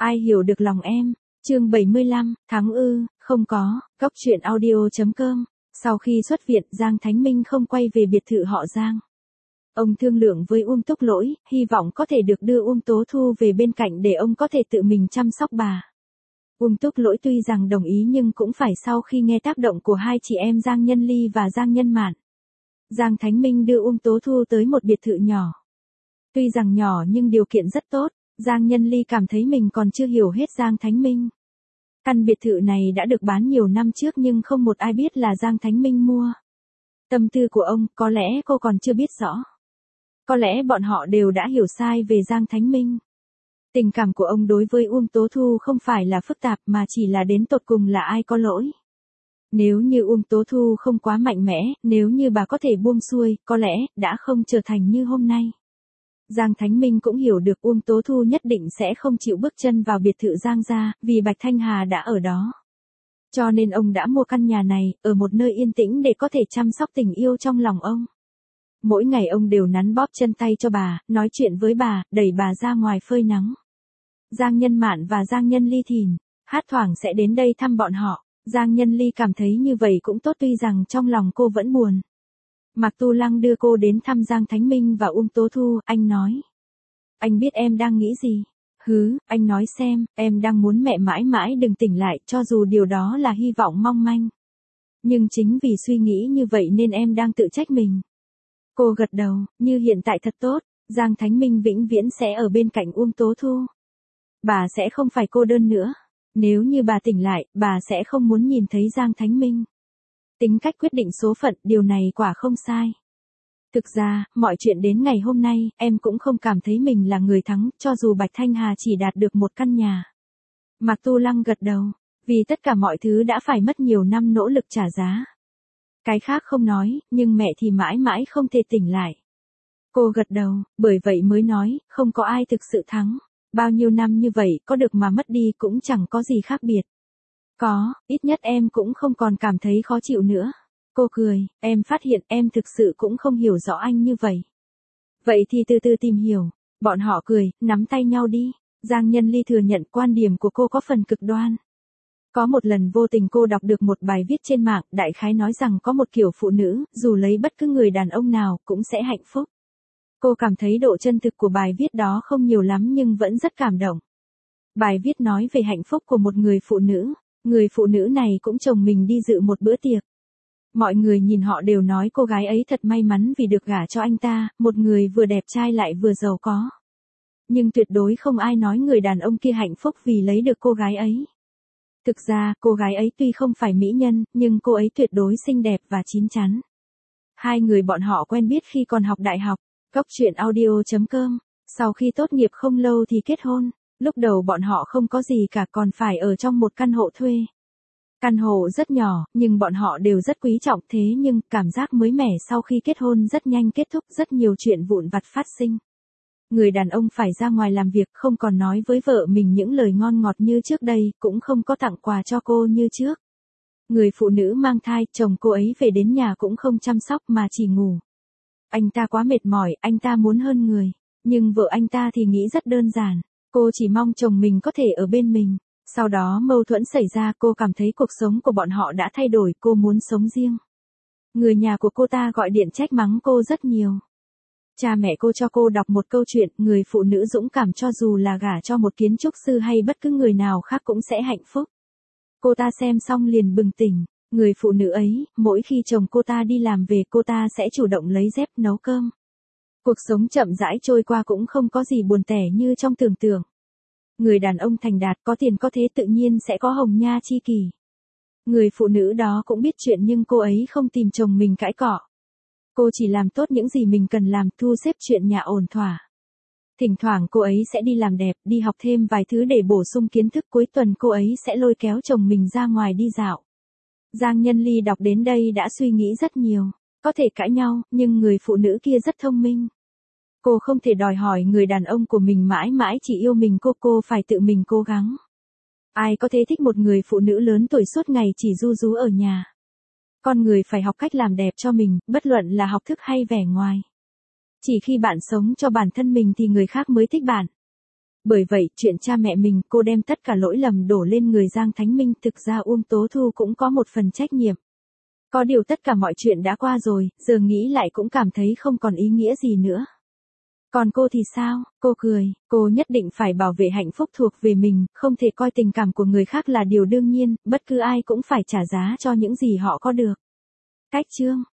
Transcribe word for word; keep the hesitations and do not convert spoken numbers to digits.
Ai hiểu được lòng em? Chương bảy mươi lăm, thắng ư? Không có. Cốc truyện audio chấm com. Sau khi xuất viện, Giang Thánh Minh không quay về biệt thự họ Giang. Ông thương lượng với Uông Túc Lỗi, hy vọng có thể được đưa Uông Tố Thu về bên cạnh để ông có thể tự mình chăm sóc bà. Uông Túc Lỗi tuy rằng đồng ý nhưng cũng phải sau khi nghe tác động của hai chị em Giang Nhân Ly và Giang Nhân Mạn. Giang Thánh Minh đưa Uông Tố Thu tới một biệt thự nhỏ. Tuy rằng nhỏ nhưng điều kiện rất tốt, Giang Nhân Ly cảm thấy mình còn chưa hiểu hết Giang Thánh Minh. Căn biệt thự này đã được bán nhiều năm trước nhưng không một ai biết là Giang Thánh Minh mua. Tâm tư của ông, có lẽ cô còn chưa biết rõ. Có lẽ bọn họ đều đã hiểu sai về Giang Thánh Minh. Tình cảm của ông đối với Uông Tố Thu không phải là phức tạp mà chỉ là đến tột cùng là ai có lỗi. Nếu như Uông Tố Thu không quá mạnh mẽ, nếu như bà có thể buông xuôi, có lẽ đã không trở thành như hôm nay. Giang Thánh Minh cũng hiểu được Uông Tố Thu nhất định sẽ không chịu bước chân vào biệt thự Giang gia, vì Bạch Thanh Hà đã ở đó. Cho nên ông đã mua căn nhà này, ở một nơi yên tĩnh để có thể chăm sóc tình yêu trong lòng ông. Mỗi ngày ông đều nắn bóp chân tay cho bà, nói chuyện với bà, đẩy bà ra ngoài phơi nắng. Giang Nhân Mạn và Giang Nhân Ly thìn, hát thoảng sẽ đến đây thăm bọn họ. Giang Nhân Ly cảm thấy như vậy cũng tốt tuy rằng trong lòng cô vẫn buồn. Mạc Tu Lăng đưa cô đến thăm Giang Thánh Minh và Uông Tố Thu, anh nói. Anh biết em đang nghĩ gì? Hứ, anh nói xem, em đang muốn mẹ mãi mãi đừng tỉnh lại cho dù điều đó là hy vọng mong manh. Nhưng chính vì suy nghĩ như vậy nên em đang tự trách mình. Cô gật đầu, như hiện tại thật tốt, Giang Thánh Minh vĩnh viễn sẽ ở bên cạnh Uông Tố Thu. Bà sẽ không phải cô đơn nữa. Nếu như bà tỉnh lại, bà sẽ không muốn nhìn thấy Giang Thánh Minh. Tính cách quyết định số phận, điều này quả không sai. Thực ra, mọi chuyện đến ngày hôm nay, em cũng không cảm thấy mình là người thắng, cho dù Bạch Thanh Hà chỉ đạt được một căn nhà. Mạc Tu Lăng gật đầu, vì tất cả mọi thứ đã phải mất nhiều năm nỗ lực trả giá. Cái khác không nói, nhưng mẹ thì mãi mãi không thể tỉnh lại. Cô gật đầu, bởi vậy mới nói, không có ai thực sự thắng. Bao nhiêu năm như vậy, có được mà mất đi cũng chẳng có gì khác biệt. Có, ít nhất em cũng không còn cảm thấy khó chịu nữa. Cô cười, em phát hiện em thực sự cũng không hiểu rõ anh như vậy. Vậy thì từ từ tìm hiểu. Bọn họ cười, nắm tay nhau đi. Giang Nhân Ly thừa nhận quan điểm của cô có phần cực đoan. Có một lần vô tình cô đọc được một bài viết trên mạng, đại khái nói rằng có một kiểu phụ nữ, dù lấy bất cứ người đàn ông nào, cũng sẽ hạnh phúc. Cô cảm thấy độ chân thực của bài viết đó không nhiều lắm nhưng vẫn rất cảm động. Bài viết nói về hạnh phúc của một người phụ nữ. Người phụ nữ này cũng chồng mình đi dự một bữa tiệc. Mọi người nhìn họ đều nói cô gái ấy thật may mắn vì được gả cho anh ta, một người vừa đẹp trai lại vừa giàu có. Nhưng tuyệt đối không ai nói người đàn ông kia hạnh phúc vì lấy được cô gái ấy. Thực ra, cô gái ấy tuy không phải mỹ nhân, nhưng cô ấy tuyệt đối xinh đẹp và chín chắn. Hai người bọn họ quen biết khi còn học đại học. Cốc truyện audio chấm com. Sau khi tốt nghiệp không lâu thì kết hôn. Lúc đầu bọn họ không có gì cả còn phải ở trong một căn hộ thuê. Căn hộ rất nhỏ, nhưng bọn họ đều rất quý trọng thế nhưng cảm giác mới mẻ sau khi kết hôn rất nhanh kết thúc rất nhiều chuyện vụn vặt phát sinh. Người đàn ông phải ra ngoài làm việc không còn nói với vợ mình những lời ngon ngọt như trước đây, cũng không có tặng quà cho cô như trước. Người phụ nữ mang thai, chồng cô ấy về đến nhà cũng không chăm sóc mà chỉ ngủ. Anh ta quá mệt mỏi, anh ta muốn hơn người. Nhưng vợ anh ta thì nghĩ rất đơn giản. Cô chỉ mong chồng mình có thể ở bên mình. Sau đó mâu thuẫn xảy ra cô cảm thấy cuộc sống của bọn họ đã thay đổi, cô muốn sống riêng. Người nhà của cô ta gọi điện trách mắng cô rất nhiều. Cha mẹ cô cho cô đọc một câu chuyện, người phụ nữ dũng cảm cho dù là gả cho một kiến trúc sư hay bất cứ người nào khác cũng sẽ hạnh phúc. Cô ta xem xong liền bừng tỉnh. Người phụ nữ ấy, mỗi khi chồng cô ta đi làm về cô ta sẽ chủ động lấy dép nấu cơm. Cuộc sống chậm rãi trôi qua cũng không có gì buồn tẻ như trong tưởng tượng. Người đàn ông thành đạt có tiền có thế tự nhiên sẽ có hồng nha chi kỷ. Người phụ nữ đó cũng biết chuyện nhưng cô ấy không tìm chồng mình cãi cọ. Cô chỉ làm tốt những gì mình cần làm, thu xếp chuyện nhà ổn thỏa. Thỉnh thoảng cô ấy sẽ đi làm đẹp, đi học thêm vài thứ để bổ sung kiến thức, cuối tuần cô ấy sẽ lôi kéo chồng mình ra ngoài đi dạo. Giang Nhân Ly đọc đến đây đã suy nghĩ rất nhiều. Có thể cãi nhau, nhưng người phụ nữ kia rất thông minh. Cô không thể đòi hỏi người đàn ông của mình mãi mãi chỉ yêu mình cô, cô phải tự mình cố gắng. Ai có thể thích một người phụ nữ lớn tuổi suốt ngày chỉ ru rú ở nhà. Con người phải học cách làm đẹp cho mình, bất luận là học thức hay vẻ ngoài. Chỉ khi bạn sống cho bản thân mình thì người khác mới thích bạn. Bởi vậy, chuyện cha mẹ mình, cô đem tất cả lỗi lầm đổ lên người Giang Thánh Minh, thực ra Uông Tố Thu cũng có một phần trách nhiệm. Có điều tất cả mọi chuyện đã qua rồi, giờ nghĩ lại cũng cảm thấy không còn ý nghĩa gì nữa. Còn cô thì sao? Cô cười, cô nhất định phải bảo vệ hạnh phúc thuộc về mình, không thể coi tình cảm của người khác là điều đương nhiên, bất cứ ai cũng phải trả giá cho những gì họ có được. Cách chương